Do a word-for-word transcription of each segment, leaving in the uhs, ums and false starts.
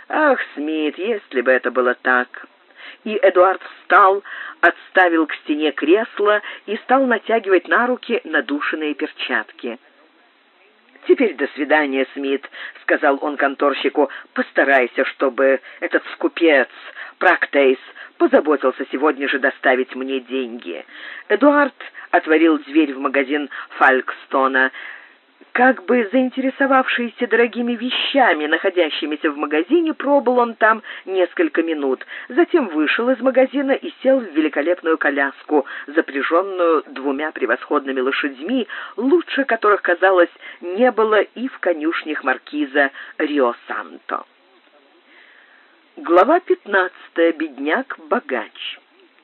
Ах, Смит, если бы это было так!» И Эдуард встал, отставил к стене кресло и стал натягивать на руки надушенные перчатки. «Теперь до свидания, Смит», — сказал он конторщику. «Постарайся, чтобы этот скупец, Практейс, позаботился сегодня же доставить мне деньги». Эдуард отворил дверь в магазин Фалькстона. Как бы заинтересовавшийся дорогими вещами, находящимися в магазине, пробыл он там несколько минут. Затем вышел из магазина и сел в великолепную коляску, запряженную двумя превосходными лошадьми, лучше которых, казалось, не было и в конюшнях маркиза Рио-Санто. Глава пятнадцатая. Бедняк-богач.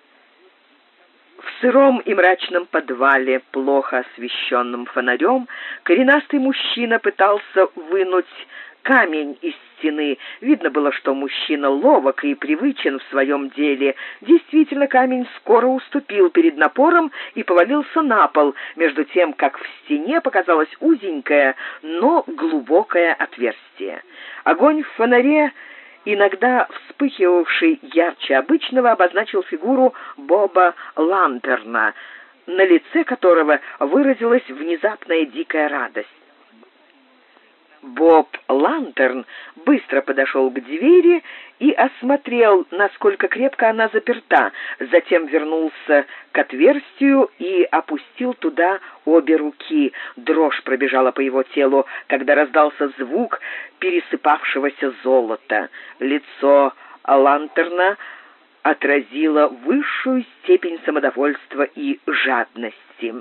В сыром и мрачном подвале, плохо освещенном фонарем, коренастый мужчина пытался вынуть камень из стены. Видно было, что мужчина ловок и привычен в своем деле. Действительно, камень скоро уступил перед напором и повалился на пол, между тем, как в стене показалось узенькое, но глубокое отверстие. Огонь в фонаре, иногда вспыхивавший ярче обычного, обозначил фигуру Боба Лантерна, на лице которого выразилась внезапная дикая радость. Боб Лантерн быстро подошел к двери и осмотрел, насколько крепко она заперта, затем вернулся к отверстию и опустил туда обе руки. Дрожь пробежала по его телу, когда раздался звук пересыпавшегося золота. Лицо Лантерна отразило высшую степень самодовольства и жадности.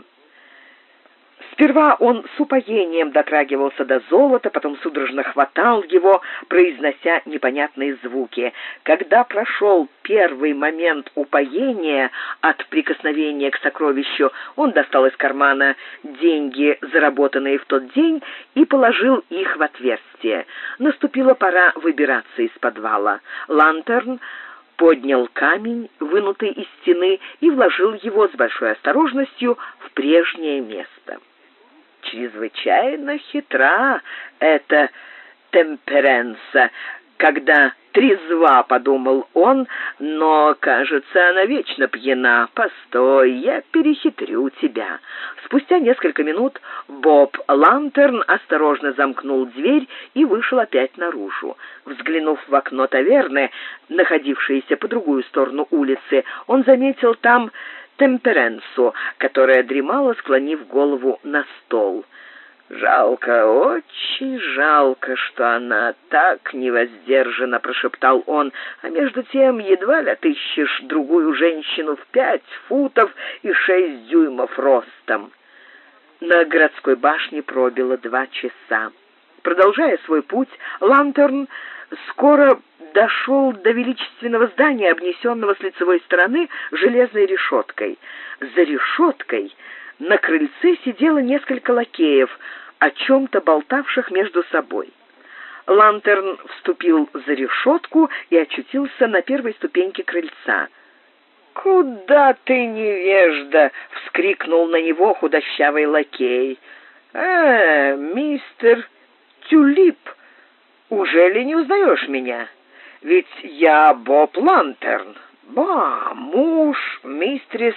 Сперва он с упоением дотрагивался до золота, потом судорожно хватал его, произнося непонятные звуки. Когда прошел первый момент упоения от прикосновения к сокровищу, он достал из кармана деньги, заработанные в тот день, и положил их в отверстие. Наступила пора выбираться из подвала. Лантерн поднял камень, вынутый из стены, и вложил его с большой осторожностью в прежнее место. Чрезвычайно хитра эта Темперенса, когда трезва, подумал он, но, кажется, она вечно пьяна. Постой, я перехитрю тебя. Спустя несколько минут Боб Лантерн осторожно замкнул дверь и вышел опять наружу. Взглянув в окно таверны, находившееся по другую сторону улицы, он заметил там Темперенсу, которая дремала, склонив голову на стол. «Жалко, очень жалко, что она так невоздержана», — прошептал он, «а между тем едва ли отыщешь другую женщину в пять футов и шесть дюймов ростом». На городской башне пробило два часа. Продолжая свой путь, Лантерн скоро дошел до величественного здания, обнесенного с лицевой стороны железной решеткой. За решеткой на крыльце сидело несколько лакеев, о чем-то болтавших между собой. Лантерн вступил за решетку и очутился на первой ступеньке крыльца. «Куда ты, невежда?» — вскрикнул на него худощавый лакей. «Э, мистер Тюлип, ужели не узнаешь меня? Ведь я Боб Лантерн. Ба, муж мистерис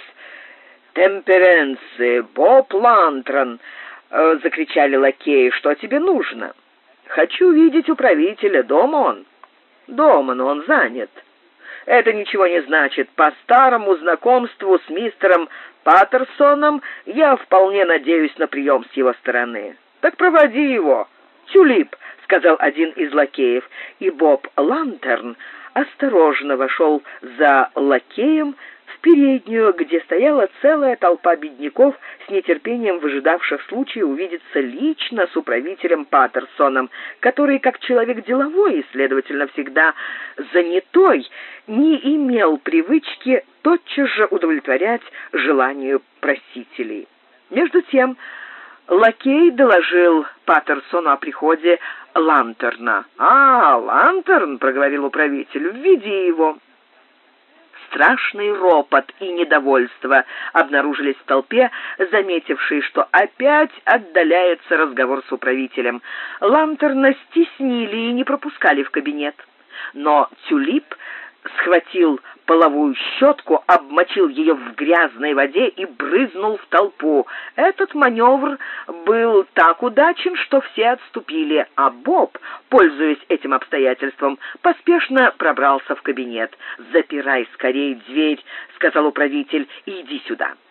Темперенсы, Боб Лантерн», — закричали лакеи. «Что тебе нужно?» «Хочу видеть управителя. Дома он?» «Дома, но он занят». «Это ничего не значит. По старому знакомству с мистером Паттерсоном я вполне надеюсь на прием с его стороны». «Так проводи его, Тюлип», — сказал один из лакеев, и Боб Лантерн осторожно вошел за лакеем в переднюю, где стояла целая толпа бедняков, с нетерпением выжидавших случая увидеться лично с управителем Паттерсоном, который, как человек деловой и, следовательно, всегда занятой, не имел привычки тотчас же удовлетворять желанию просителей. Между тем лакей доложил Паттерсону о приходе Лантерна. «А, Лантерн», — проговорил управитель, — «введи его». Страшный ропот и недовольство обнаружились в толпе, заметившей, что опять отдаляется разговор с управителем. Лантерна стеснили и не пропускали в кабинет. Но Тюлип схватил половую щетку, обмочил ее в грязной воде и брызнул в толпу. Этот маневр был так удачен, что все отступили, а Боб, пользуясь этим обстоятельством, поспешно пробрался в кабинет. «Запирай скорее дверь», — сказал управитель, — «и иди сюда».